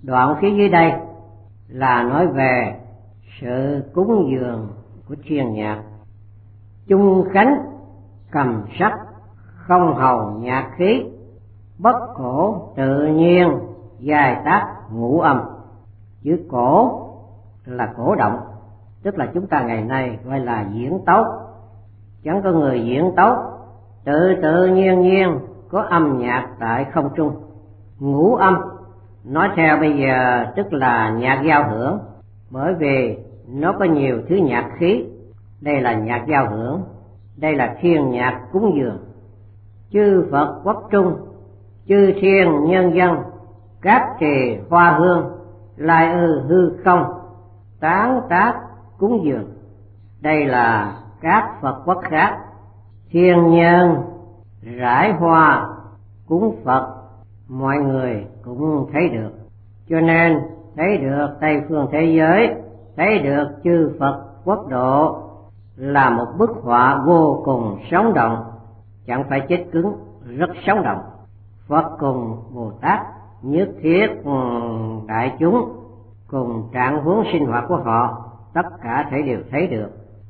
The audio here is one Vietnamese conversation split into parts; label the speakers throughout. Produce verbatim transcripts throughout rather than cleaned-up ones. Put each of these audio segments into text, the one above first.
Speaker 1: Đoạn phía dưới đây là nói về sự cúng dường của thiên nhạc. Chung khánh cầm sắc, không hầu nhạc khí, bất cổ tự nhiên, dài tác ngũ âm. Chữ cổ là cổ động, tức là chúng ta ngày nay gọi là diễn tấu. Chẳng có người diễn tấu, tự tự nhiên nhiên có âm nhạc tại không trung. Ngũ âm nói theo bây giờ tức là nhạc giao hưởng, bởi vì nó có nhiều thứ nhạc khí. Đây là nhạc giao hưởng, đây là thiên nhạc cúng dường. Chư Phật quốc trung, chư thiên nhân dân, các trì hoa hương, lai ư hư không, tán tác cúng dường. Đây là các Phật quốc khác. Thiên nhân rải hoa cúng Phật, mọi người cũng thấy được. Cho nên thấy được Tây phương thế giới, thấy được chư Phật quốc độ là một bức họa vô cùng sống động, chẳng phải chết cứng, rất sống động. Phật cùng Bồ Tát nhất thiết đại chúng cùng trạng huống sinh hoạt của họ, tất cả thể đều thấy được.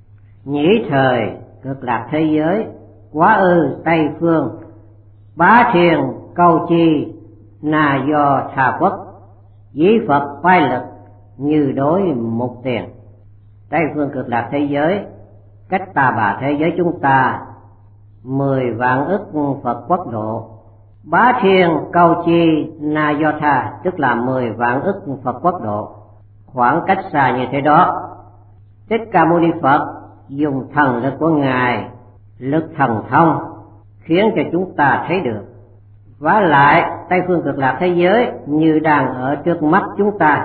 Speaker 1: Nhĩ thời cực lạc thế giới, quá ư Tây phương, bá thiên câu chi, na do tha quốc, dĩ Phật vai lực, như đối một tiền. Tây phương cực lạc thế giới cách ta bà thế giới chúng ta mười vạn ức Phật quốc độ. Bá thiên câu chi na do tha, tức là mười vạn ức Phật quốc độ. Khoảng cách xa như thế đó, Thích Ca Mâu Ni Phật dùng thần lực của Ngài, lực thần thông, khiến cho chúng ta thấy được. Vả lại Tây phương cực lạc thế giới như đang ở trước mắt chúng ta,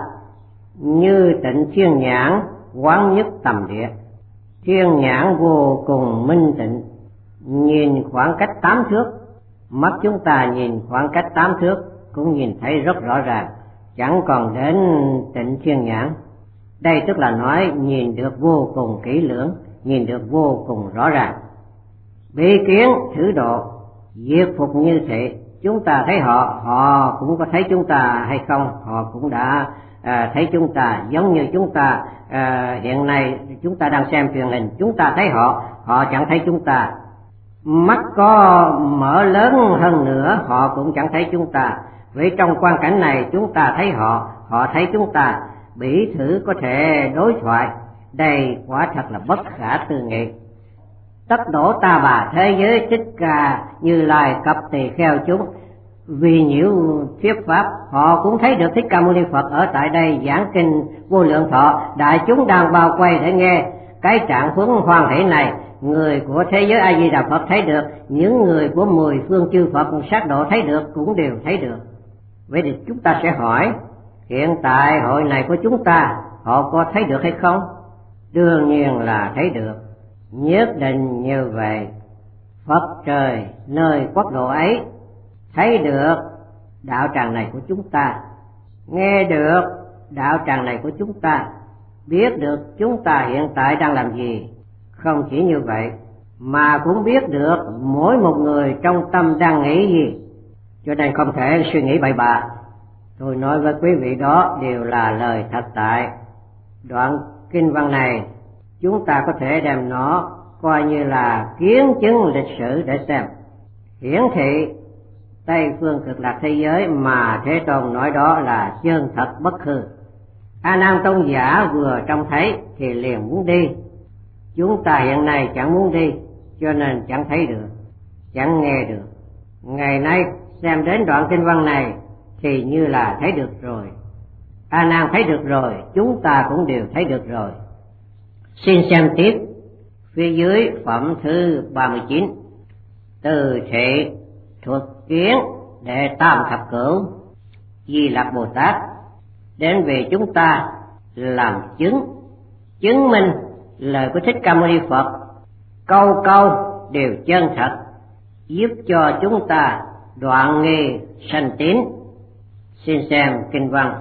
Speaker 1: như tịnh thiên nhãn quán nhất tầm địa. Thiên nhãn vô cùng minh tịnh, nhìn khoảng cách tám thước, mắt chúng ta nhìn khoảng cách tám thước cũng nhìn thấy rất rõ ràng, chẳng còn đến tịnh thiên nhãn. Đây tức là nói nhìn được vô cùng kỹ lưỡng, nhìn được vô cùng rõ ràng. Bi kiến thử độ, diệt phục như thế. Chúng ta thấy họ, họ cũng có thấy chúng ta hay không? Họ cũng đã à, thấy chúng ta, giống như chúng ta à, hiện nay chúng ta đang xem truyền hình, chúng ta thấy họ, họ chẳng thấy chúng ta. Mắt có mở lớn hơn nữa, họ cũng chẳng thấy chúng ta. Vì trong quan cảnh này chúng ta thấy họ, họ thấy chúng ta. Bỉ thử có thể đối thoại, đây quả thật là bất khả tư nghị. Tất đổ ta bà thế giới Thích Ca Như Lai cập tỳ kheo chúng, vì nhiễu thuyết pháp, họ cũng thấy được Thích Ca Mâu Ni Phật ở tại đây giảng kinh Vô Lượng Thọ. Đại chúng đang bao quay để nghe cái trạng huống hoan hỷ này. Người của thế giới A Di Đà Phật thấy được, những người của mười phương chư Phật sát độ thấy được, cũng đều thấy được. Vậy thì chúng ta sẽ hỏi, hiện tại hội này của chúng ta, họ có thấy được hay không? Đương nhiên là thấy được, nhất định như vậy. Phật trời nơi quốc độ ấy thấy được đạo tràng này của chúng ta, nghe được đạo tràng này của chúng ta, biết được chúng ta hiện tại đang làm gì. Không chỉ như vậy, mà cũng biết được mỗi một người trong tâm đang nghĩ gì. Cho nên không thể suy nghĩ bậy bạ. Tôi nói với quý vị đó đều là lời thật tại. Đoạn kinh văn này chúng ta có thể đem nó coi như là kiến chứng lịch sử để xem. Hiển thị Tây phương cực lạc thế giới mà Thế Tôn nói đó là chân thật bất hư. A Nan tôn giả vừa trông thấy thì liền muốn đi. Chúng ta hiện nay chẳng muốn đi, cho nên chẳng thấy được, chẳng nghe được. Ngày nay xem đến đoạn kinh văn này thì như là thấy được rồi. A Nan thấy được rồi, chúng ta cũng đều thấy được rồi. Xin xem tiếp phía dưới phẩm thứ ba mươi chín. Từ thị thuật kiến đệ tam thập cửu Di Lặc Bồ Tát đến về chúng ta làm chứng, chứng minh lời của Thích Ca Mâu Ni Phật câu câu đều chân thật, giúp cho chúng ta đoạn nghi sanh tín. Xin xem kinh văn.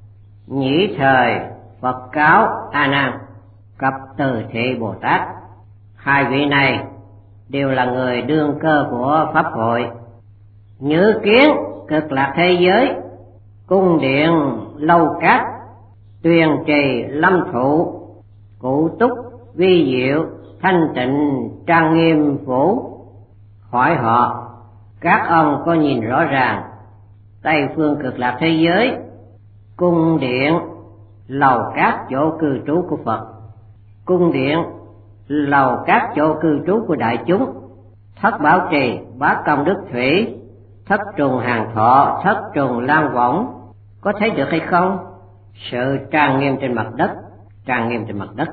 Speaker 1: Nhĩ thời Phật cáo A Nan cập Từ Thị Bồ Tát. Hai vị này đều là người đương cơ của pháp hội. Nhữ kiến cực lạc thế giới, cung điện lâu cát, tuyền trì lâm thụ, cụ túc vi diệu, thanh tịnh trang nghiêm phủ. Hỏi họ, các ông có nhìn rõ ràng Tây phương cực lạc thế giới, cung điện, lầu cát chỗ cư trú của Phật, cung điện, lầu cát chỗ cư trú của đại chúng, thất bảo trì, bát công đức thủy, thất trùng hàng thọ, thất trùng lan võng, có thấy được hay không? Sự trang nghiêm trên mặt đất, trang nghiêm trên mặt đất.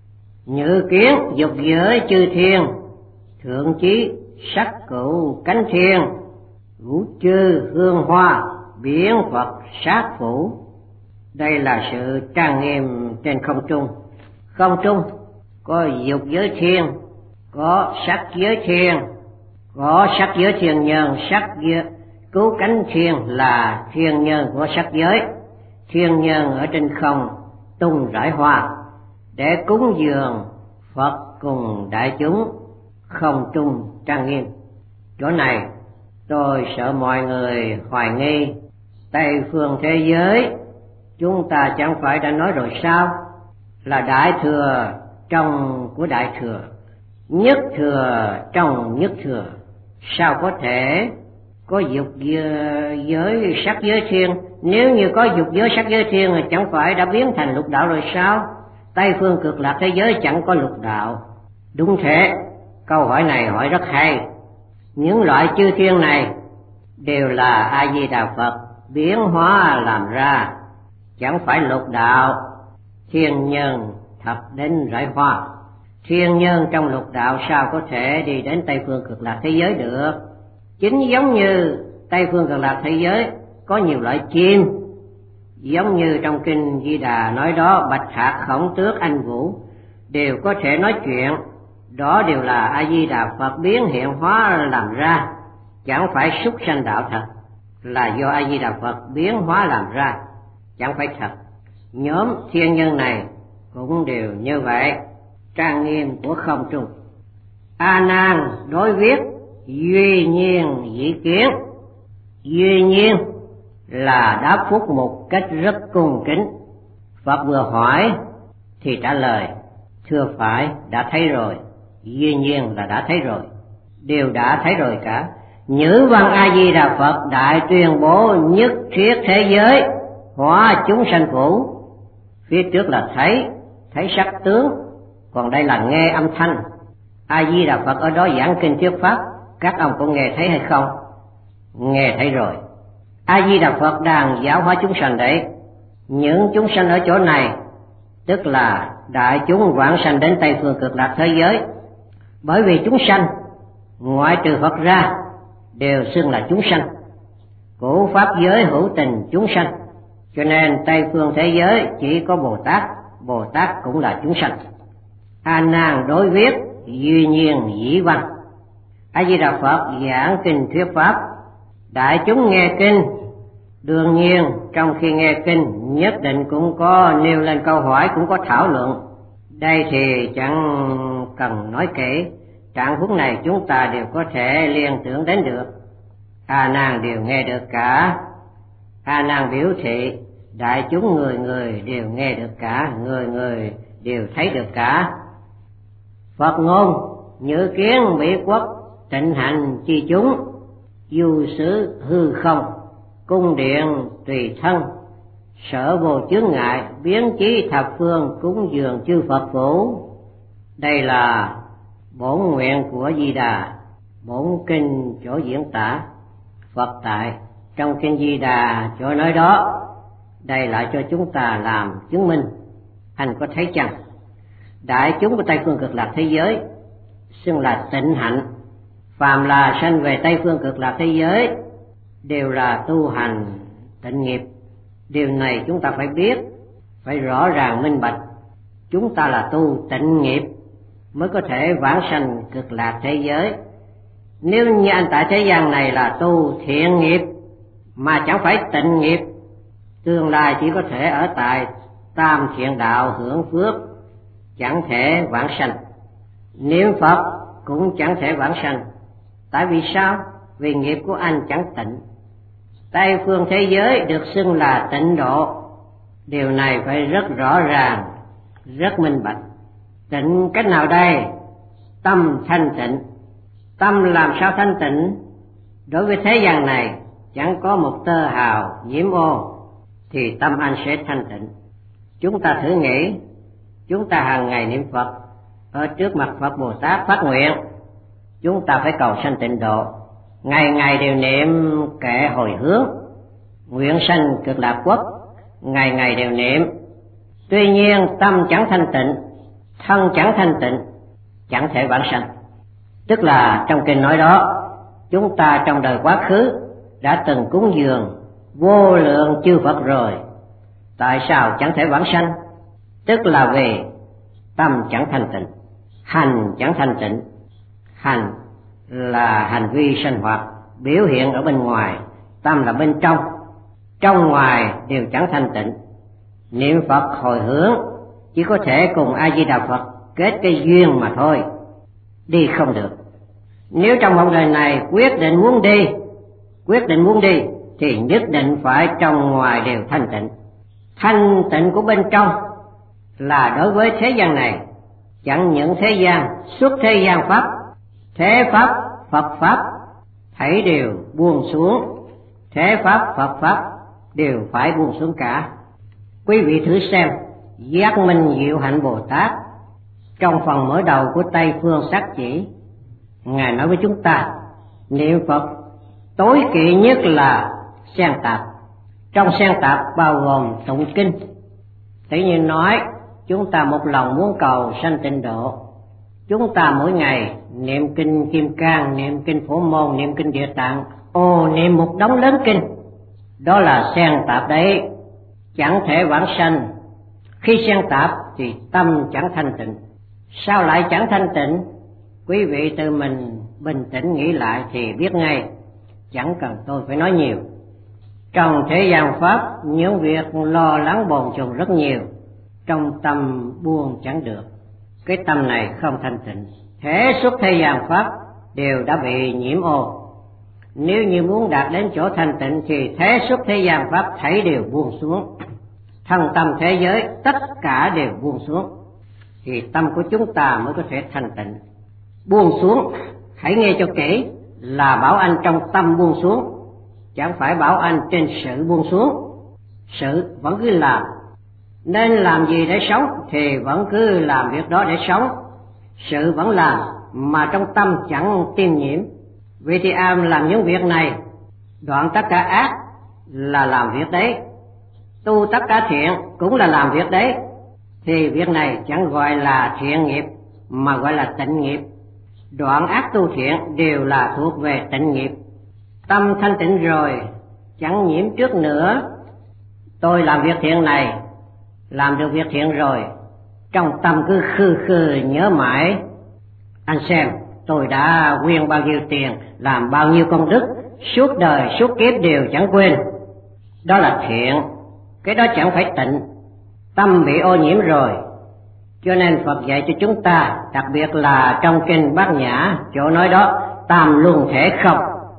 Speaker 1: Như kiến dục giới chư thiên, thượng chí sắc cửu cánh thiên, vũ chư hương hoa, biển Phật sát phủ. Đây là sự trang nghiêm trên không trung. Không trung có dục giới thiên, có sắc giới thiên, có sắc giới thiên nhân, sắc giới cứu cánh thiên là thiên nhân của sắc giới. Thiên nhân ở trên không tung rải hoa để cúng dường Phật cùng đại chúng, không trung trang nghiêm. Chỗ này tôi sợ mọi người hoài nghi, Tây phương thế giới chúng ta chẳng phải đã nói rồi sao, là đại thừa trong của đại thừa, nhất thừa trong nhất thừa, sao có thể có dục giới sắc giới thiên? Nếu như có dục giới sắc giới thiên thì chẳng phải đã biến thành lục đạo rồi sao? Tây phương cực lạc thế giới chẳng có lục đạo. Đúng thế, câu hỏi này hỏi rất hay. Những loại chư thiên này đều là A Di Đà Phật biến hóa làm ra, chẳng phải lục đạo. Thiên nhân thập đến rải hoa, thiên nhân trong lục đạo sao có thể đi đến Tây phương cực lạc thế giới được? Chính giống như Tây phương cực lạc thế giới có nhiều loại chim, giống như trong kinh Di Đà nói đó, Bạch Hạc, Khổng Tước, Anh Vũ đều có thể nói chuyện, đó đều là A Di Đà Phật biến hiện hóa làm ra, chẳng phải súc sanh đạo thật, là do A Di Đà Phật biến hóa làm ra, chẳng phải thật. Nhóm thiên nhân này cũng đều như vậy, trang nghiêm của không trung. A Nan đối viết duy nhiên dĩ kiến. Duy nhiên là đáp phúc một cách rất cung kính. Phật vừa hỏi thì trả lời, thưa phải, đã thấy rồi. Duy nhiên là đã thấy rồi, đều đã thấy rồi cả. Nhữ văn A Di Đà Phật đại tuyên bố nhất thiết thế giới hóa chúng sanh phủ. Phía trước là thấy, thấy sắc tướng, còn đây là nghe âm thanh. A Di Đà Phật ở đó giảng kinh thuyết pháp, các ông có nghe thấy hay không? Nghe thấy rồi. A Di Đà Phật đang giáo hóa chúng sanh đấy. Những chúng sanh ở chỗ này tức là đại chúng vãng sanh đến Tây phương cực lạc thế giới. Bởi vì chúng sanh ngoại trừ Phật ra đều xưng là chúng sanh, của pháp giới hữu tình chúng sanh, cho nên Tây phương thế giới chỉ có Bồ Tát, Bồ Tát cũng là chúng sanh. A Nan đối viết duy nhiên dĩ văn. A Di Đà Phật giảng kinh thuyết pháp, đại chúng nghe kinh, đương nhiên trong khi nghe kinh nhất định cũng có nêu lên câu hỏi, cũng có thảo luận. Đây thì chẳng cần nói kỹ, trạng huống này chúng ta đều có thể liên tưởng đến được. A Nan đều nghe được cả. A Nan biểu thị đại chúng người người đều nghe được cả, người người đều thấy được cả. Phật ngôn nhữ kiến mỹ quốc, tịnh hành chi chúng, du xứ hư không, cung điện tùy thân, sở vô chướng ngại, biến chí thập phương cúng dường chư Phật phủ. Đây là bổn nguyện của Di Đà, bổn kinh chỗ diễn tả Phật tại trong kinh Di Đà chỗ nói đó. Đây lại cho chúng ta làm chứng minh. Anh có thấy chăng? Đại chúng của Tây phương cực lạc thế giới xưng là tịnh hạnh. Phàm là sanh về Tây phương cực lạc thế giới đều là tu hành tịnh nghiệp. Điều này chúng ta phải biết, phải rõ ràng minh bạch. Chúng ta là tu tịnh nghiệp mới có thể vãng sanh cực lạc thế giới. Nếu như anh tại thế gian này là tu thiện nghiệp mà chẳng phải tịnh nghiệp, tương lai chỉ có thể ở tại tam thiện đạo hưởng phước, chẳng thể vãng sanh. Niệm Phật cũng chẳng thể vãng sanh. Tại vì sao? Vì nghiệp của anh chẳng tịnh. Tây phương thế giới được xưng là tịnh độ, Điều này phải rất rõ ràng, rất minh bạch. Tịnh cách nào đây? Tâm thanh tịnh. Tâm làm sao thanh tịnh? Đối với thế gian này chẳng có một tơ hào nhiễm ô thì tâm anh sẽ thanh tịnh. Chúng ta thử nghĩ, chúng ta hàng ngày niệm Phật, ở trước mặt Phật Bồ Tát phát nguyện, chúng ta phải cầu sanh tịnh độ, ngày ngày đều niệm kệ hồi hướng, nguyện sanh Cực Lạc Quốc, ngày ngày đều niệm. Tuy nhiên tâm chẳng thanh tịnh, thân chẳng thanh tịnh, chẳng thể vãng sanh. Tức là trong kinh nói đó, chúng ta trong đời quá khứ đã từng cúng dường vô lượng chư Phật rồi, tại sao chẳng thể vãng sanh? Tức là vì tâm chẳng thanh tịnh, hành chẳng thanh tịnh. Hành là hành vi sinh hoạt biểu hiện ở bên ngoài, tâm là bên trong, trong ngoài đều chẳng thanh tịnh. Niệm Phật hồi hướng chỉ có thể cùng A Di Đà Phật kết cái duyên mà thôi, đi không được. Nếu trong một đời này quyết định muốn đi, quyết định muốn đi thì nhất định phải trong ngoài đều thanh tịnh. Thanh tịnh của bên trong là đối với thế gian này, chẳng những thế gian, xuất thế gian pháp, thế pháp, Phật pháp, thảy đều buông xuống. Thế pháp, Phật pháp đều phải buông xuống cả. Quý vị thử xem, Giác Minh Diệu Hạnh Bồ Tát trong phần mở đầu của Tây Phương Sát Chỉ, Ngài nói với chúng ta, niệm Phật tối kỵ nhất là xen tạp. Trong xen tạp bao gồm tụng kinh. Tự nhiên nói, chúng ta một lòng muốn cầu sanh tịnh độ, chúng ta mỗi ngày niệm kinh Kim Cang, niệm kinh Phổ Môn, niệm kinh Địa Tạng, ồ niệm một đống lớn kinh, đó là xen tạp đấy, chẳng thể vãng sanh. Khi xen tạp thì tâm chẳng thanh tịnh. Sao lại chẳng thanh tịnh? Quý vị tự mình bình tĩnh nghĩ lại thì biết ngay, chẳng cần tôi phải nói nhiều. Trong thế gian pháp, những việc lo lắng bồn chồn rất nhiều, trong tâm buông chẳng được, cái tâm này không thanh tịnh. Thế xuất thế gian pháp đều đã bị nhiễm ô. Nếu như muốn đạt đến chỗ thanh tịnh thì thế xuất thế gian pháp thảy đều buông xuống, thân tâm thế giới tất cả đều buông xuống, thì tâm của chúng ta mới có thể thanh tịnh. Buông xuống, hãy nghe cho kỹ, là bảo anh trong tâm buông xuống, chẳng phải bảo anh trên sự buông xuống. Sự vẫn cứ làm, nên làm gì để sống thì vẫn cứ làm việc đó để sống. Sự vẫn làm mà trong tâm chẳng tiêm nhiễm. Vì thì am làm những việc này, đoạn tất cả ác là làm việc đấy, tu tất cả thiện cũng là làm việc đấy, thì việc này chẳng gọi là thiện nghiệp mà gọi là tịnh nghiệp. Đoạn ác tu thiện đều là thuộc về tịnh nghiệp. Tâm thanh tịnh rồi chẳng nhiễm trước nữa. Tôi làm việc thiện này, làm được việc thiện rồi, trong tâm cứ khư khư nhớ mãi. Anh xem, tôi đã quyên bao nhiêu tiền, làm bao nhiêu công đức, suốt đời suốt kiếp đều chẳng quên. Đó là thiện, cái đó chẳng phải tịnh. Tâm bị ô nhiễm rồi, cho nên Phật dạy cho chúng ta, đặc biệt là trong kinh Bát Nhã, chỗ nói đó, tam luân thể không.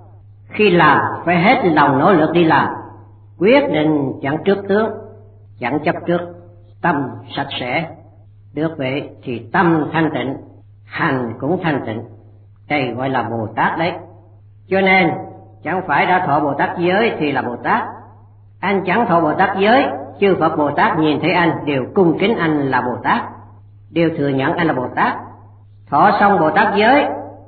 Speaker 1: Khi làm phải hết lòng nỗ lực đi làm, quyết định chẳng trước tướng, chẳng chấp trước, tâm sạch sẽ. Được vậy thì tâm thanh tịnh, hành cũng thanh tịnh. Đây gọi là Bồ Tát đấy. Cho nên chẳng phải đã thọ Bồ Tát giới thì là Bồ Tát. Anh chẳng thọ Bồ Tát giới, chư Phật Bồ Tát nhìn thấy anh đều cung kính anh là Bồ Tát, đều thừa nhận anh là Bồ Tát. Thọ xong Bồ Tát giới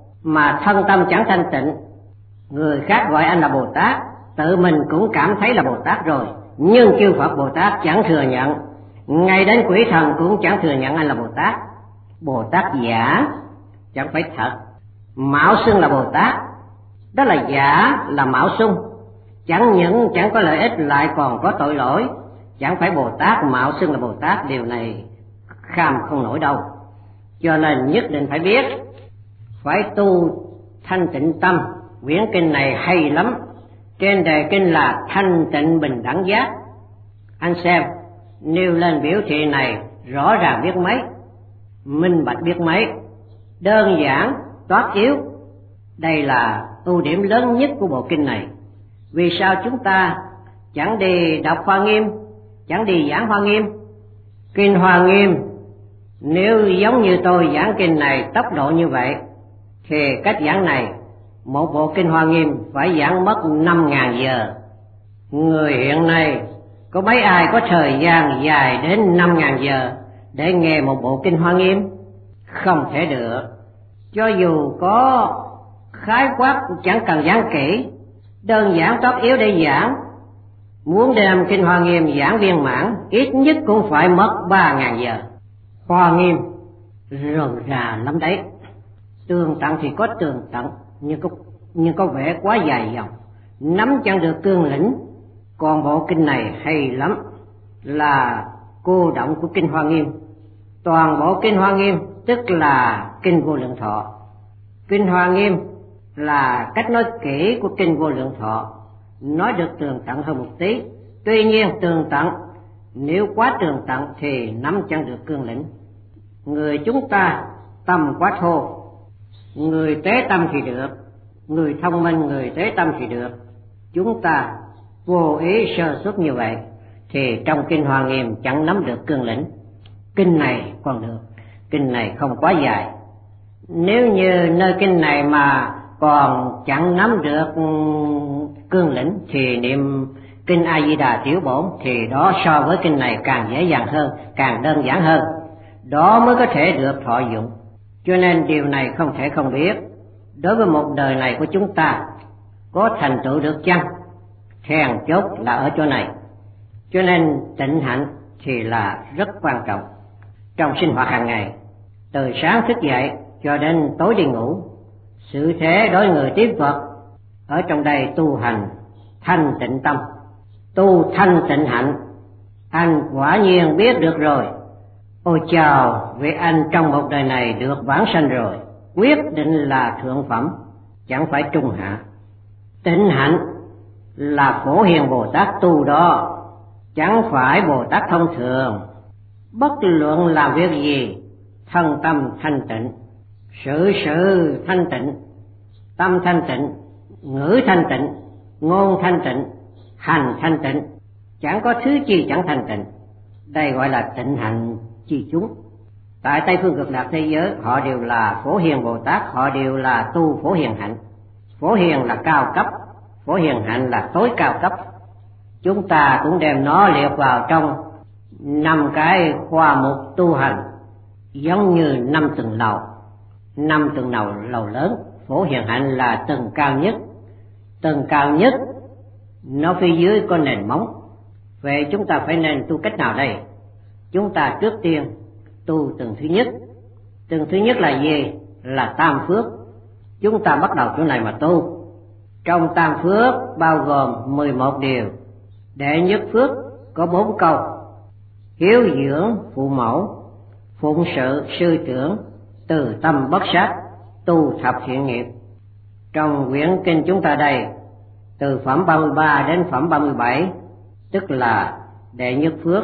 Speaker 1: mà thân tâm chẳng thanh tịnh, người khác gọi anh là Bồ Tát, tự mình cũng cảm thấy là Bồ Tát rồi, nhưng chư Phật Bồ Tát chẳng thừa nhận, ngay đến quỷ thần cũng chẳng thừa nhận anh là Bồ Tát. Bồ Tát giả, chẳng phải thật. Mạo xưng là Bồ Tát, đó là giả, là mạo xưng, chẳng những chẳng có lợi ích lại còn có tội lỗi. Chẳng phải Bồ Tát mạo xưng là Bồ Tát, điều này kham không nổi đâu. Cho nên nhất định phải biết, phải tu thanh tịnh tâm. Quyển kinh này hay lắm, trên đề kinh là thanh tịnh bình đẳng giác. Anh xem, nêu lên biểu thị này rõ ràng biết mấy, minh bạch biết mấy, đơn giản toát yếu. Đây là ưu điểm lớn nhất của bộ kinh này. Vì sao chúng ta chẳng đi đọc Hoa Nghiêm, chẳng đi giảng Hoa Nghiêm. Kinh Hoa Nghiêm nếu giống như tôi giảng kinh này tốc độ như vậy thì cách giảng này, một bộ kinh Hoa Nghiêm phải giảng mất năm ngàn giờ. Người hiện nay có mấy ai có thời gian dài đến năm ngàn giờ để nghe một bộ kinh Hoa Nghiêm? Không thể được. Cho dù có khái quát chẳng cần giảng kỹ, đơn giản tốt yếu để giảng. Muốn đem kinh Hoa Nghiêm giảng viên mãn, ít nhất cũng phải mất ba ngàn giờ. Hoa Nghiêm rườm rà lắm đấy. Tường tận thì có tường tận, nhưng có, nhưng có vẻ quá dài dòng, nắm chẳng được cương lĩnh. Còn bộ kinh này hay lắm, là cô động của kinh Hoa Nghiêm. Toàn bộ kinh Hoa Nghiêm tức là kinh Vô Lượng Thọ. Kinh Hoa Nghiêm là cách nói kỹ của kinh Vô Lượng Thọ, nói được tường tận hơn một tí. Tuy nhiên tường tận, nếu quá tường tận thì nắm chẳng được cương lĩnh. Người chúng ta tâm quá thô, người tế tâm thì được, người thông minh người tế tâm thì được. Chúng ta vô ý sơ suất như vậy thì trong kinh Hoa Nghiêm chẳng nắm được cương lĩnh. Kinh này còn được, kinh này không quá dài. Nếu như nơi kinh này mà còn chẳng nắm được cương lĩnh thì niệm kinh A Di Đà Tiểu Bổn thì đó so với kinh này càng dễ dàng hơn, càng đơn giản hơn. Đó mới có thể được thọ dụng. Cho nên điều này không thể không biết. Đối với một đời này của chúng ta có thành tựu được chăng? Then chốt là ở chỗ này. Cho nên tịnh hạnh thì là rất quan trọng trong sinh hoạt hàng ngày, từ sáng thức dậy cho đến tối đi ngủ. Sự thế đối người tiếp Phật ở trong đây tu hành thanh tịnh tâm, tu thanh tịnh hạnh, anh quả nhiên biết được rồi. Ôi chào, vì anh trong một đời này được vãng sanh rồi, quyết định là thượng phẩm, chẳng phải trung hạ. Tịnh hạnh là Phổ Hiền Bồ Tát tu đó, chẳng phải Bồ Tát thông thường. Bất luận làm việc gì, thân tâm thanh tịnh, sự sự thanh tịnh, tâm thanh tịnh, ngữ thanh tịnh, ngôn thanh tịnh, hành thanh tịnh, chẳng có thứ chi chẳng thanh tịnh. Đây gọi là tịnh hạnh chi chúng. Tại Tây Phương Cực Lạc thế giới, họ đều là Phổ Hiền Bồ Tát, họ đều là tu Phổ Hiền hạnh. Phổ Hiền là cao cấp, Phổ Hiền hạnh là tối cao cấp. Chúng ta cũng đem nó liệt vào trong năm cái khoa mục tu hành, giống như năm tầng lầu. Năm tầng lầu lầu lớn, Phổ Hiền hạnh là tầng cao nhất. Tầng cao nhất nó phía dưới có nền móng. Vậy chúng ta phải nên tu cách nào đây? Chúng ta trước tiên tu tầng thứ nhất. Tầng thứ nhất là gì? Là tam phước. Chúng ta bắt đầu chỗ này mà tu. Trong tam phước bao gồm mười một điều. Đệ nhất phước có bốn câu: hiếu dưỡng phụ mẫu, phụng sự sư trưởng, từ tâm bất sát, tu thập thiện nghiệp. Trong quyển kinh chúng ta đây, từ phẩm ba mươi ba đến phẩm ba mươi bảy, tức là đệ nhất phước.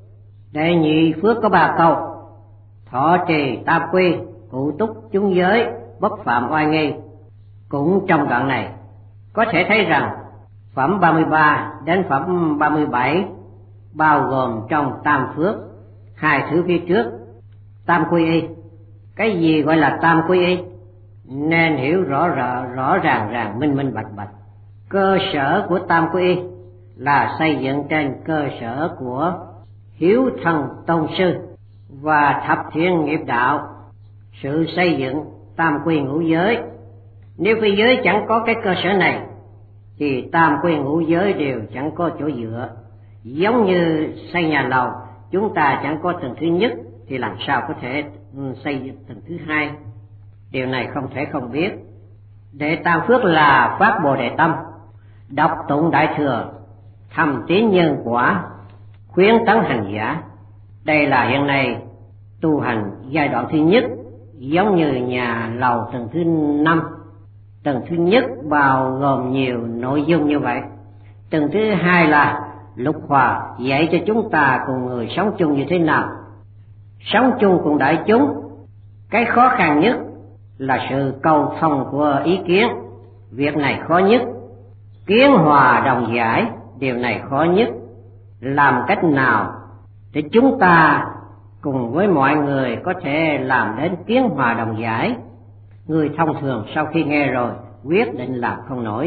Speaker 1: Đệ nhị phước có ba câu: thọ trì tam quy, cụ túc chúng giới, bất phạm oai nghi. Cũng trong đoạn này có thể thấy rằng phẩm ba mươi ba đến phẩm ba mươi bảy bao gồm trong tam phước hai thứ phía trước. Tam quy y. Cái gì gọi là tam quy y? Nên hiểu rõ rõ, rõ ràng ràng, minh minh bạch bạch. Cơ sở của tam quy y là xây dựng trên cơ sở của hiếu thân tôn sư và thập thiện nghiệp đạo. Sự xây dựng tam quy ngũ giới, nếu phi giới chẳng có cái cơ sở này thì tam quy ngũ giới đều chẳng có chỗ dựa. Giống như xây nhà lầu, chúng ta chẳng có tầng thứ nhất thì làm sao có thể xây dựng tầng thứ hai? Điều này không thể không biết. Đệ tam phước là phát Bồ Đề tâm, đọc tụng Đại Thừa, thầm tín nhân quả, khuyến tấn hành giả. Đây là hiện nay tu hành giai đoạn thứ nhất, giống như nhà lầu tầng thứ năm. Tầng thứ nhất bao gồm nhiều nội dung như vậy. Tầng thứ hai là lục hòa, dạy cho chúng ta cùng người sống chung như thế nào. Sống chung cùng đại chúng, cái khó khăn nhất là sự cầu thông của ý kiến, việc này khó nhất. Kiến hòa đồng giải, điều này khó nhất. làm cách nào để chúng ta cùng với mọi người có thể làm đến kiến hòa đồng giải? Người thông thường sau khi nghe rồi quyết định làm không nổi.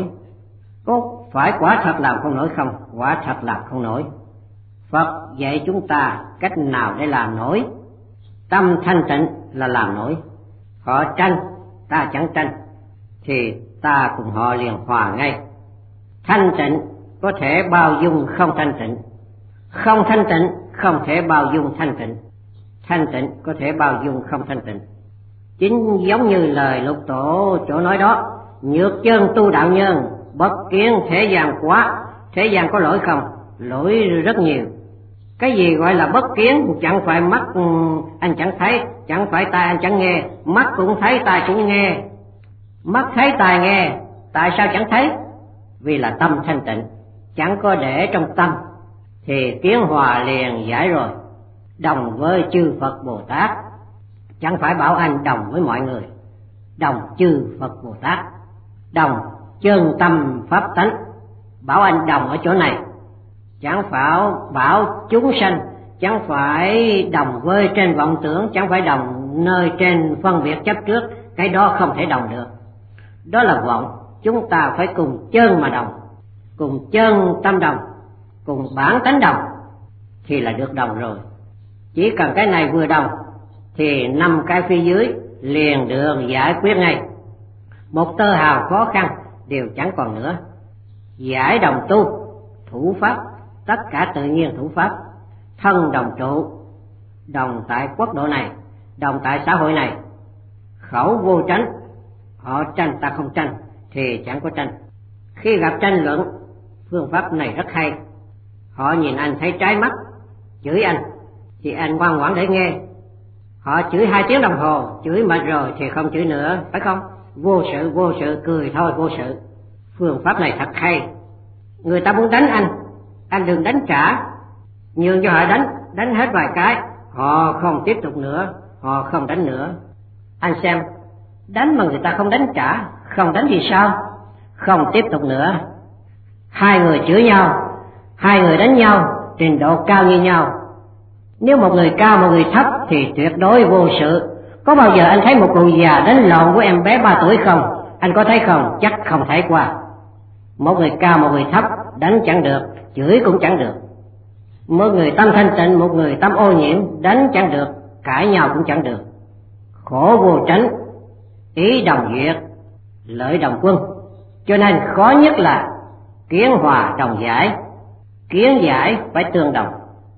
Speaker 1: Có phải quả thật làm không nổi không? Quả thật làm không nổi. Phật dạy chúng ta cách nào để làm nổi. Tâm thanh tịnh là làm nổi. Họ tranh, ta chẳng tranh, thì ta cùng họ liền hòa ngay. Thanh tịnh có thể bao dung không thanh tịnh, không thanh tịnh không thể bao dung thanh tịnh, thanh tịnh có thể bao dung không thanh tịnh. Chính giống như lời Lục Tổ chỗ nói đó: nhược chân tu đạo nhân, bất kiến thế gian quá. Thế gian có lỗi không? Lỗi rất nhiều. Cái gì gọi là bất kiến? Chẳng phải mắt anh chẳng thấy, chẳng phải tai anh chẳng nghe. Mắt cũng thấy, tai cũng nghe. Mắt thấy, tai nghe, tại sao chẳng thấy? Vì là tâm thanh tịnh, chẳng có để trong tâm, thì kiến hòa liền giải rồi. Đồng với chư Phật Bồ Tát, chẳng phải bảo anh đồng với mọi người. Đồng chư Phật Bồ Tát, đồng chân tâm pháp tánh. Bảo anh đồng ở chỗ này, chẳng phải bảo chúng sanh, chẳng phải đồng với trên vọng tưởng, chẳng phải đồng nơi trên phân biệt chấp trước. Cái đó không thể đồng được, đó là vọng. Chúng ta phải cùng chân mà đồng, cùng chân tâm đồng, cùng bản tánh đồng thì là được đồng rồi. Chỉ cần cái này vừa đồng thì năm cái phía dưới liền được giải quyết ngay. Một tơ hào khó khăn đều chẳng còn nữa. Giải đồng tu, thủ pháp, tất cả tự nhiên thủ pháp. Thân đồng trụ, đồng tại quốc độ này, đồng tại xã hội này. Khẩu vô tranh, họ tranh ta không tranh thì chẳng có tranh. Khi gặp tranh luận, phương pháp này rất hay. Họ nhìn anh thấy trái mắt, chửi anh thì anh ngoan ngoãn để nghe. Họ chửi hai tiếng đồng hồ, chửi mệt rồi thì không chửi nữa, phải không? Vô sự, vô sự, cười thôi vô sự. Phương pháp này thật hay. Người ta muốn đánh anh, anh đừng đánh trả, nhường cho họ đánh, đánh hết vài cái, họ không tiếp tục nữa, họ không đánh nữa. Anh xem, đánh mà người ta không đánh trả, không đánh thì sao? Không tiếp tục nữa. Hai người chửi nhau, hai người đánh nhau, trình độ cao như nhau. Nếu một người cao một người thấp thì tuyệt đối vô sự. Có bao giờ anh thấy một cụ già đánh lộn với em bé ba tuổi không? Anh có thấy không? Chắc không thấy qua. Một người cao một người thấp đánh chẳng được, chửi cũng chẳng được. Một người tâm thanh tịnh, một người tâm ô nhiễm, đánh chẳng được, cãi nhau cũng chẳng được. Khổ vô tránh, ý đồng duyệt, lợi đồng quân. Cho nên khó nhất là kiến hòa đồng giải. Kiến giải phải tương đồng.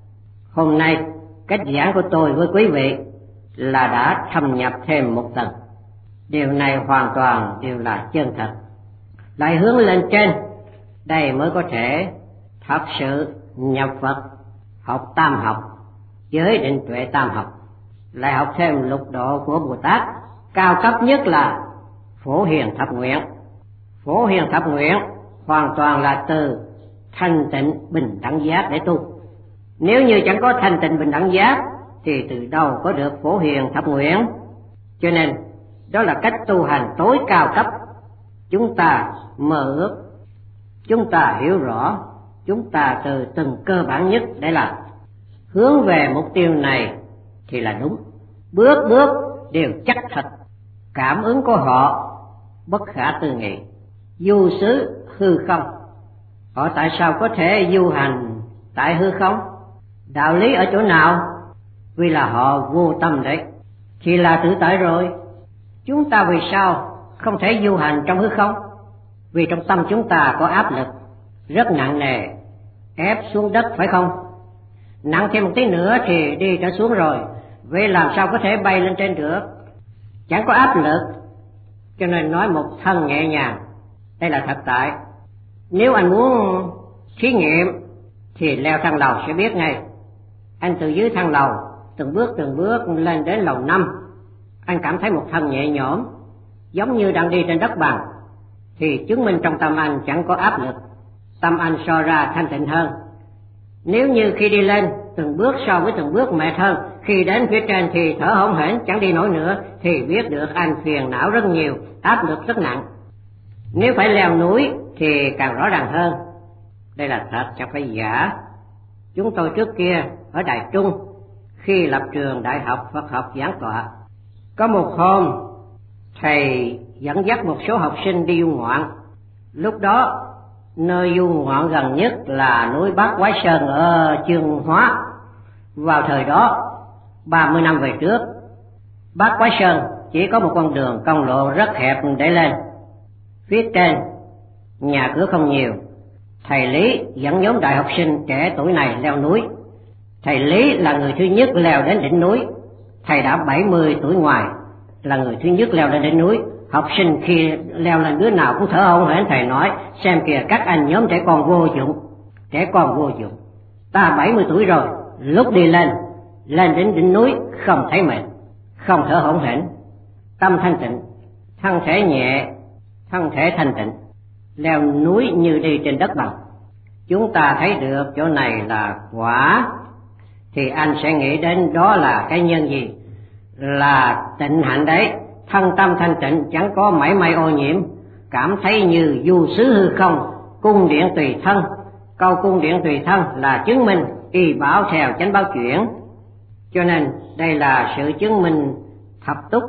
Speaker 1: Hôm nay cách giảng của tôi với quý vị là đã thâm nhập thêm một tầng. Điều này hoàn toàn đều là chân thật. Lại hướng lên trên, đây mới có thể thật sự nhập Phật, học tam học, giới định tuệ tam học. Lại học thêm lục độ của Bồ Tát, cao cấp nhất là Phổ Hiền Thập Nguyện. Phổ Hiền Thập Nguyện hoàn toàn là từ thanh tịnh bình đẳng giác để tu. Nếu như chẳng có thanh tịnh bình đẳng giác thì từ đâu có được Phổ Hiền Thập Nguyện. Cho nên đó là cách tu hành tối cao cấp. Chúng ta mơ ước, chúng ta hiểu rõ, chúng ta từ từng cơ bản nhất để làm. Hướng về mục tiêu này thì là đúng. Bước bước đều chắc thật. Cảm ứng của họ bất khả tư nghị. Du xứ hư không. Họ tại sao có thể du hành tại hư không? Đạo lý ở chỗ nào? Vì là họ vô tâm đấy, thì là tự tại rồi. Chúng ta vì sao không thể du hành trong hư không? Vì trong tâm chúng ta có áp lực rất nặng nề, ép xuống đất phải không? Nặng thêm một tí nữa thì đi trở xuống rồi. Vậy làm sao có thể bay lên trên được? Chẳng có áp lực, cho nên nói một thân nhẹ nhàng. Đây là thật tại. Nếu anh muốn thí nghiệm thì leo thang lầu sẽ biết ngay. Anh từ dưới thang lầu từng bước từng bước lên đến lầu năm, anh cảm thấy một thân nhẹ nhõm, giống như đang đi trên đất bằng, thì chứng minh trong tâm anh chẳng có áp lực, tâm anh so ra thanh tịnh hơn. Nếu như khi đi lên từng bước so với từng bước mệt hơn, khi đến phía trên thì thở hổn hển chẳng đi nổi nữa, thì biết được anh phiền não rất nhiều, áp lực rất nặng. Nếu phải leo núi thì càng rõ ràng hơn. Đây là thật, chẳng phải giả. Chúng tôi trước kia ở Đài Trung, khi lập trường Đại học Phật học giảng tọa, có một hôm thầy dẫn dắt một số học sinh đi du ngoạn. Lúc đó nơi du ngoạn gần nhất là núi Bát Quái Sơn ở Chương Hóa. Vào thời đó ba mươi năm về trước, Bát Quái Sơn chỉ có một con đường công lộ rất hẹp để lên. Phía trên nhà cửa không nhiều. Thầy Lý dẫn nhóm đại học sinh trẻ tuổi này leo núi. Thầy Lý là người thứ nhất leo đến đỉnh núi. Thầy đã bảy mươi tuổi ngoài, là người thứ nhất leo lên đỉnh núi. Học sinh khi leo lên đứa nào cũng thở hổn hển. Thầy nói: xem kìa các anh, nhóm trẻ con vô dụng, trẻ con vô dụng. Ta bảy mươi tuổi rồi, lúc đi lên, lên đến đỉnh núi không thấy mệt, không thở hổn hển, tâm thanh tịnh, thân thể nhẹ, thân thể thanh tịnh, leo núi như đi trên đất bằng. Chúng ta thấy được chỗ này là quả, thì anh sẽ nghĩ đến đó là cái nhân gì? Là tịnh hạnh đấy. Thân tâm thanh tịnh, chẳng có mảy may ô nhiễm, cảm thấy như du xứ hư không, cung điện tùy thân. Câu cung điện tùy thân là chứng minh y bảo theo chánh báo chuyển. Cho nên đây là sự chứng minh thập túc,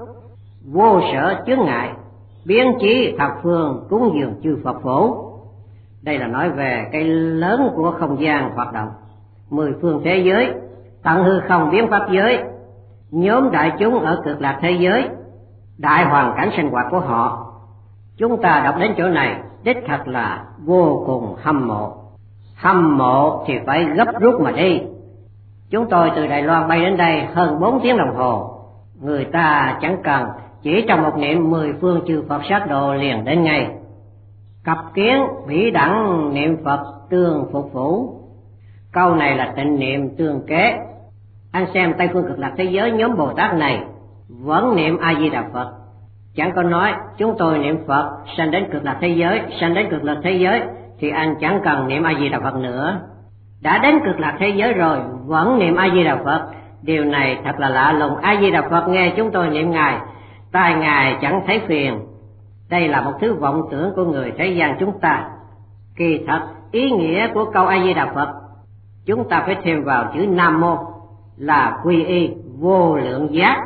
Speaker 1: vô sở chướng ngại, biến chí thập phương cúng dường chư Phật phổ. Đây là nói về cái lớn của không gian hoạt động, mười phương thế giới, tận hư không biến pháp giới, nhóm đại chúng ở cực lạc thế giới, đại hoàn cảnh sinh hoạt của họ. Chúng ta đọc đến chỗ này đích thật là vô cùng hâm mộ. Hâm mộ thì phải gấp rút mà đi. Chúng tôi từ Đài Loan bay đến đây hơn bốn tiếng đồng hồ. Người ta chẳng cần, chỉ trong một niệm mười phương chư Phật sát độ liền đến ngay. Cặp kiến bỉ đẳng niệm Phật tương phục phủ. Câu này là tịnh niệm tương kế. Anh xem Tây phương cực lạc thế giới, nhóm Bồ Tát này vẫn niệm A Di Đà Phật, chẳng có nói chúng tôi niệm Phật sanh đến cực lạc thế giới, sanh đến cực lạc thế giới thì anh chẳng cần niệm A Di Đà Phật nữa. Đã đến cực lạc thế giới rồi vẫn niệm A Di Đà Phật. Điều này thật là lạ lùng. A Di Đà Phật nghe chúng tôi niệm ngài, tai ngài chẳng thấy phiền. Đây là một thứ vọng tưởng của người thế gian chúng ta. Kỳ thật ý nghĩa của câu A Di Đà Phật chúng ta phải thêm vào chữ Nam Mô, là quy y vô lượng giác.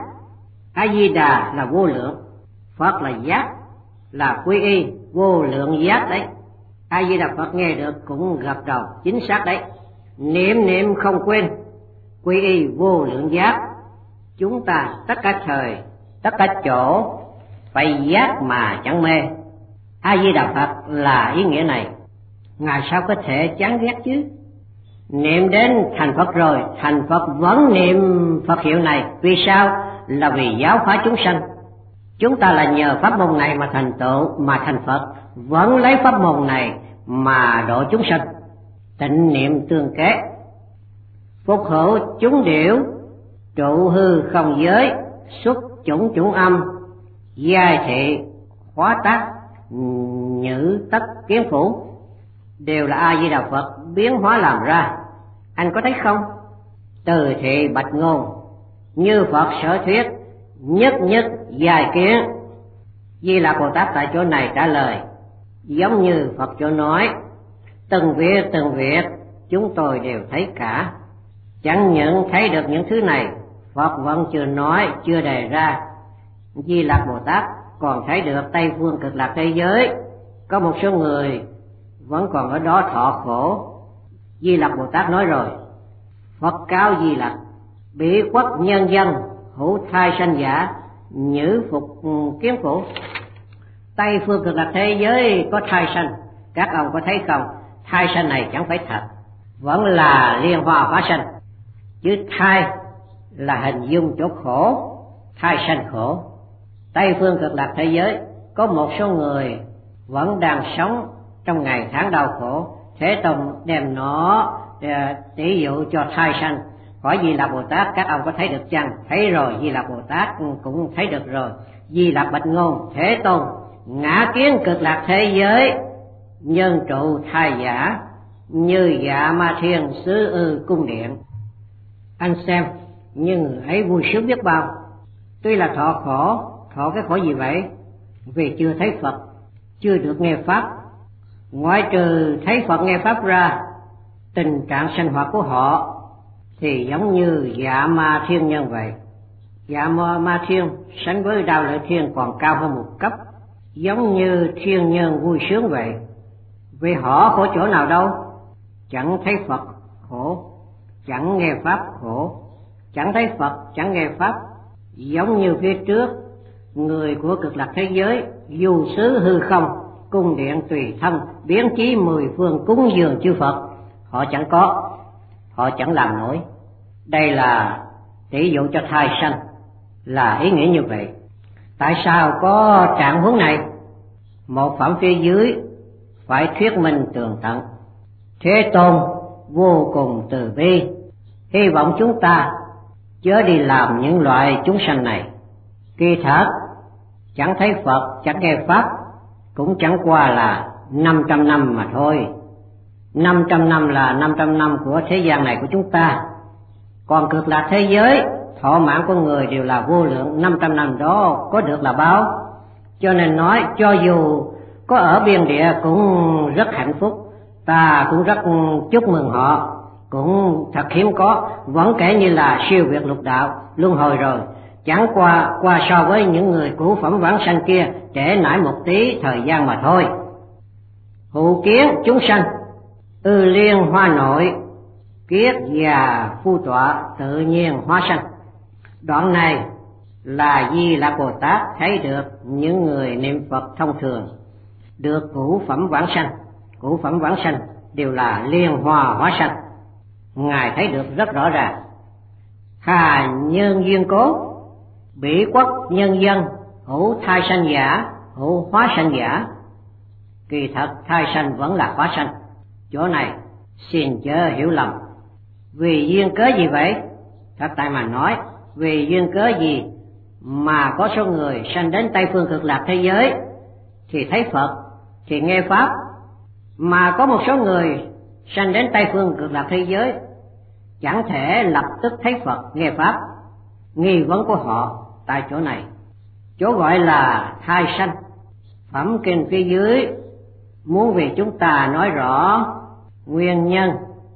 Speaker 1: A Di Đà là vô lượng, Phật là giác, là quy y vô lượng giác đấy. A Di Đà Phật nghe được cũng gật đầu, chính xác đấy. Niệm niệm không quên, quy y vô lượng giác. Chúng ta tất cả thời, tất cả chỗ phải giác mà chẳng mê. A Di Đà Phật là ý nghĩa này. Ngài sao có thể chán ghét chứ? Niệm đến thành Phật rồi, thành Phật vẫn niệm Phật hiệu này. Vì sao? Là vì giáo hóa chúng sanh. Chúng ta là nhờ pháp môn này mà thành tựu, mà thành Phật, vẫn lấy pháp môn này mà độ chúng sanh. Tịnh niệm tương kế, phục hữu chúng điểu, trụ hư không giới, xuất chủng chủng âm, giai thị hóa tác, nhữ tất kiến phủ. Đều là A Di Đà Phật biến hóa làm ra. Anh có thấy không? Từ thị bạch ngôn, như Phật sở thuyết, nhất nhất dài kiến. Di Lặc Bồ Tát tại chỗ này trả lời giống như Phật chỗ nói, từng việc từng việc chúng tôi đều thấy cả. Chẳng những thấy được những thứ này, Phật vẫn chưa nói, chưa đề ra. Di Lặc Bồ Tát còn thấy được Tây phương cực lạc thế giới có một số người vẫn còn ở đó thọ khổ. Di Lặc Bồ Tát nói rồi, Phật cáo Di Lặc, bị quốc nhân dân hữu thai sanh giả, nhữ phục kiến phủ. Tây phương cực lạc thế giới có thai sanh, các ông có thấy không? Thai sanh này chẳng phải thật, vẫn là liên hoa hóa sanh. Chứ thai là hình dung chỗ khổ, thai sanh khổ. Tây phương cực lạc thế giới có một số người vẫn đang sống trong ngày tháng đau khổ. Thế Tông đem nó tỷ dụ cho thai sanh. Hỏi Di Lặc Bồ Tát các ông có thấy được chăng? Thấy rồi, Di Lặc Bồ Tát cũng thấy được rồi. Di Lặc bạch ngôn, Thế Tôn ngã kiến cực lạc thế giới, nhân trụ thai giả, như dạ ma thiên xứ ư cung điện. Anh xem, nhưng người ấy vui sướng biết bao. Tuy là thọ khổ, thọ cái khổ gì vậy? Vì chưa thấy Phật, chưa được nghe Pháp. Ngoại trừ thấy Phật nghe Pháp ra, Tình trạng sinh hoạt của họ thì giống như dạ ma thiên nhân vậy. Dạ ma, ma thiên sánh với Đao Lợi Thiên còn cao hơn một cấp, giống như thiên nhân vui sướng vậy. Vì họ khổ chỗ nào đâu? Chẳng thấy Phật khổ, chẳng nghe Pháp khổ, chẳng thấy Phật, chẳng nghe Pháp. Giống như phía trước, người của cực lạc thế giới du xứ hư không, cung điện tùy thân, biến chí mười phương cúng dường chư Phật, họ chẳng có, họ chẳng làm nổi. Đây là tỷ dụ cho thai sanh, là ý nghĩa như vậy. Tại sao có trạng huống này? Một phẩm phía dưới phải thuyết minh tường tận. Thế Tôn vô cùng từ bi, hy vọng chúng ta chớ đi làm những loại chúng sanh này. Kỳ thật chẳng thấy Phật, chẳng nghe Pháp, cũng chẳng qua là năm trăm năm mà thôi. Năm trăm năm là năm trăm năm của thế gian này của chúng ta, còn cực lạc thế giới thọ mạng của người đều là vô lượng, năm trăm năm đó có được là báo. Cho nên nói cho dù có ở biên địa cũng rất hạnh phúc, ta cũng rất chúc mừng họ, cũng thật hiếm có, vẫn kể như là siêu việt lục đạo luân hồi rồi, chẳng qua qua so với những người cũ phẩm vãng sanh kia trễ nải một tí thời gian mà thôi. Hữu kiến chúng sanh, ư liên hoa nội, kiết già phu tọa, tự nhiên hóa sanh. Đoạn này là Di Lặc Bồ Tát thấy được những người niệm Phật thông thường được cửu phẩm vãng sanh, cửu phẩm vãng sanh đều là liên hoa hóa sanh. Ngài thấy được rất rõ ràng. Hà nhân duyên cố, bỉ quốc nhân dân, hữu thai sanh giả, hữu hóa sanh giả. Kỳ thật thai sanh vẫn là hóa sanh. Chỗ này xin chớ hiểu lầm. Vì duyên cớ gì vậy? Thật tại mà nói, vì duyên cớ gì mà có số người sanh đến Tây phương cực lạc thế giới thì thấy Phật, thì nghe Pháp, mà có một số người sanh đến Tây phương cực lạc thế giới chẳng thể lập tức thấy Phật, nghe Pháp? Nghi vấn của họ tại chỗ này, chỗ gọi là thai sanh. Phẩm kinh phía dưới muốn vì chúng ta nói rõ nguyên nhân.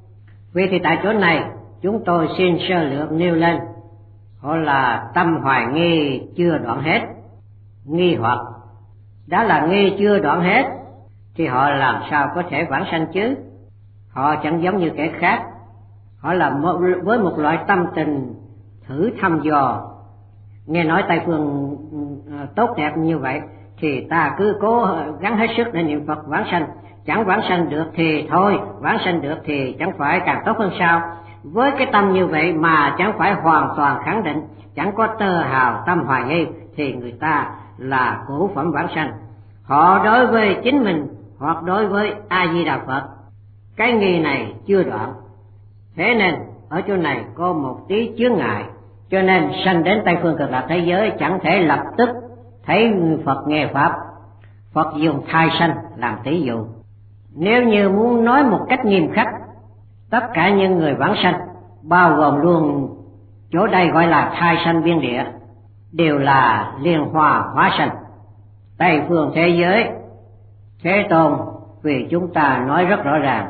Speaker 1: Vì thì tại chỗ này chúng tôi xin sơ lược nêu lên. Họ là tâm hoài nghi chưa đoạn hết, nghi hoặc đã là nghi chưa đoạn hết thì họ làm sao có thể vãng sanh chứ? Họ chẳng giống như kẻ khác, họ là một, với một loại tâm tình thử thăm dò. Nghe nói Tây phương tốt đẹp như vậy thì ta cứ cố gắng hết sức để niệm Phật vãng sanh. Chẳng vãng sanh được thì thôi, vãng sanh được thì chẳng phải càng tốt hơn sao? Với cái tâm như vậy mà chẳng phải hoàn toàn khẳng định, chẳng có tơ hào tâm hoài nghi, thì người ta là cửu phẩm vãng sanh. Họ đối với chính mình hoặc đối với A Di Đà Phật, cái nghi này chưa đoạn. Thế nên ở chỗ này có một tí chướng ngại, cho nên sanh đến Tây phương cực lạc thế giới chẳng thể lập tức thấy Phật, nghe Pháp. Phật dùng thai sanh làm tỷ dụ. Nếu như muốn nói một cách nghiêm khắc, tất cả những người vãng sanh, bao gồm luôn chỗ đây gọi là thai sanh biên địa, đều là liên hoa hóa sanh. Tây phương thế giới, Thế Tôn vì chúng ta nói rất rõ ràng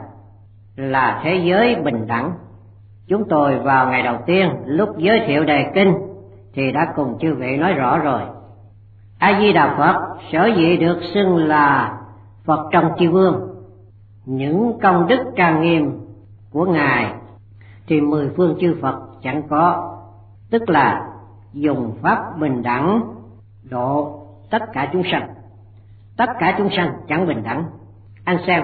Speaker 1: là thế giới bình đẳng. Chúng tôi vào ngày đầu tiên lúc giới thiệu đề kinh thì đã cùng chư vị nói rõ rồi. A Di Đà Phật sở dĩ được xưng là Phật trong chư vương, những công đức trang nghiêm của Ngài thì mười phương chư Phật chẳng có, tức là dùng pháp bình đẳng độ tất cả chúng sanh. Tất cả chúng sanh chẳng bình đẳng. Anh xem,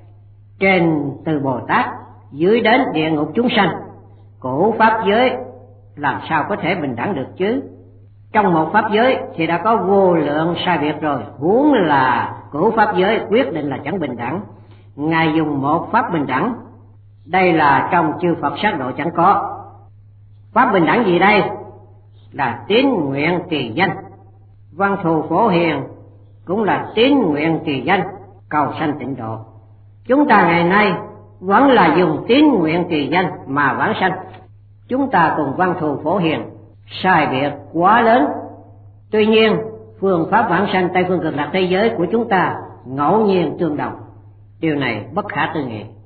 Speaker 1: trên từ Bồ Tát dưới đến địa ngục chúng sanh, cổ pháp giới làm sao có thể bình đẳng được chứ? Trong một pháp giới thì đã có vô lượng sai biệt rồi, huống là cổ pháp giới quyết định là chẳng bình đẳng. Ngài dùng một pháp bình đẳng, đây là trong chư Phật sát độ chẳng có. Pháp bình đẳng gì đây? Là tín nguyện trì danh. Văn thù phổ hiền cũng là tín nguyện trì danh, cầu sanh tịnh độ. Chúng ta ngày nay vẫn là dùng tín nguyện trì danh mà vãng sanh. Chúng ta cùng văn thù phổ hiền sai biệt quá lớn. Tuy nhiên phương pháp vãng sanh Tây phương cực lạc thế giới của chúng ta ngẫu nhiên tương đồng. Điều này bất khả tư nghị.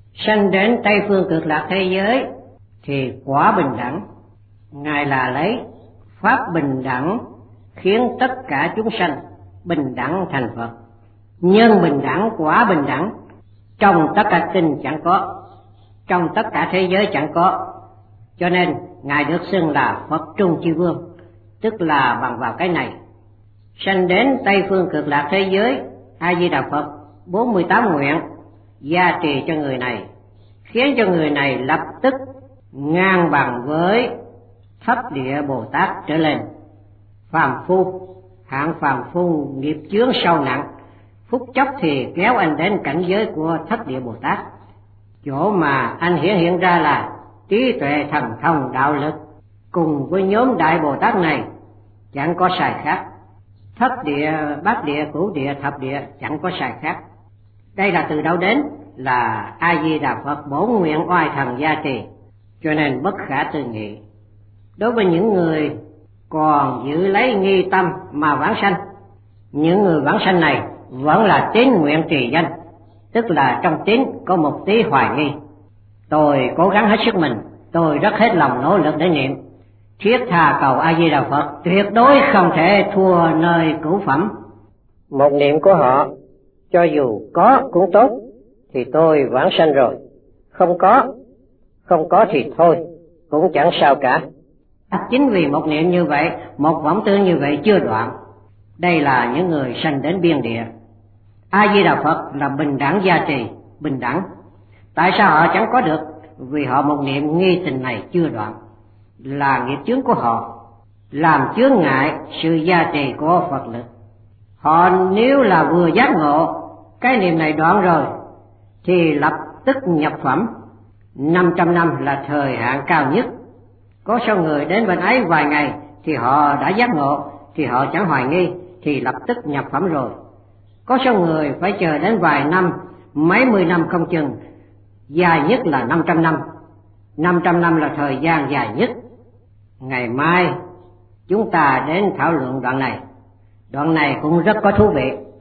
Speaker 1: sanh đến Tây Phương Cực Lạc thế giới thì quả bình đẳng. Ngài là lấy pháp bình đẳng khiến tất cả chúng sanh bình đẳng thành Phật. Nhân bình đẳng, quả bình đẳng trong tất cả kinh chẳng có, trong tất cả thế giới chẳng có. Cho nên Ngài được xưng là Phật Trung Chi Vương, tức là bằng vào cái này. Sanh đến Tây Phương Cực Lạc thế giới, A Di Đà Phật bốn mươi tám nguyện gia trì cho người này, khiến cho người này lập tức ngang bằng với Thất Địa Bồ Tát trở lên. Phàm phu, hạng phàm phu nghiệp chướng sâu nặng, phút chốc thì kéo anh đến cảnh giới của Thất Địa Bồ Tát. Chỗ mà anh hiện hiện ra là trí tuệ thần thông đạo lực, cùng với nhóm Đại Bồ Tát này chẳng có sai khác. Thất địa, bát địa, cửu địa, thập địa chẳng có sai khác. Đây là từ đâu đến? Là A Di Đà Phật bổn nguyện oai thần gia trì, cho nên bất khả tư nghị. Đối với những người còn giữ lấy nghi tâm mà vãng sanh, những người vãng sanh này vẫn là tín nguyện trì danh, tức là trong tín có một tí hoài nghi. Tôi cố gắng hết sức mình, tôi rất hết lòng nỗ lực để niệm, thiết tha cầu A Di Đà Phật tuyệt đối không thể thua nơi cửu phẩm. Một niệm của họ cho dù có cũng tốt, thì tôi vãng sanh rồi. Không có, không có thì thôi, cũng chẳng sao cả. Chính vì một niệm như vậy, một vọng tưởng như vậy chưa đoạn. Đây là những người sanh đến biên địa. A Di Đà Phật là bình đẳng gia trì, bình đẳng. Tại sao họ chẳng có được? Vì họ một niệm nghi tình này chưa đoạn, là nghiệp chướng của họ, làm chướng ngại sự gia trì của Phật lực. Họ nếu là vừa giác ngộ, cái niệm này đoạn rồi, thì lập tức nhập phẩm. Năm trăm năm là thời hạn cao nhất. Có số người đến bên ấy vài ngày thì họ đã giác ngộ, thì họ chẳng hoài nghi, thì lập tức nhập phẩm rồi. Có số người phải chờ đến vài năm, mấy mươi năm không chừng, dài nhất là năm trăm năm. Năm trăm năm là thời gian dài nhất. Ngày mai chúng ta đến thảo luận đoạn này. Đoạn này cũng rất có thú vị.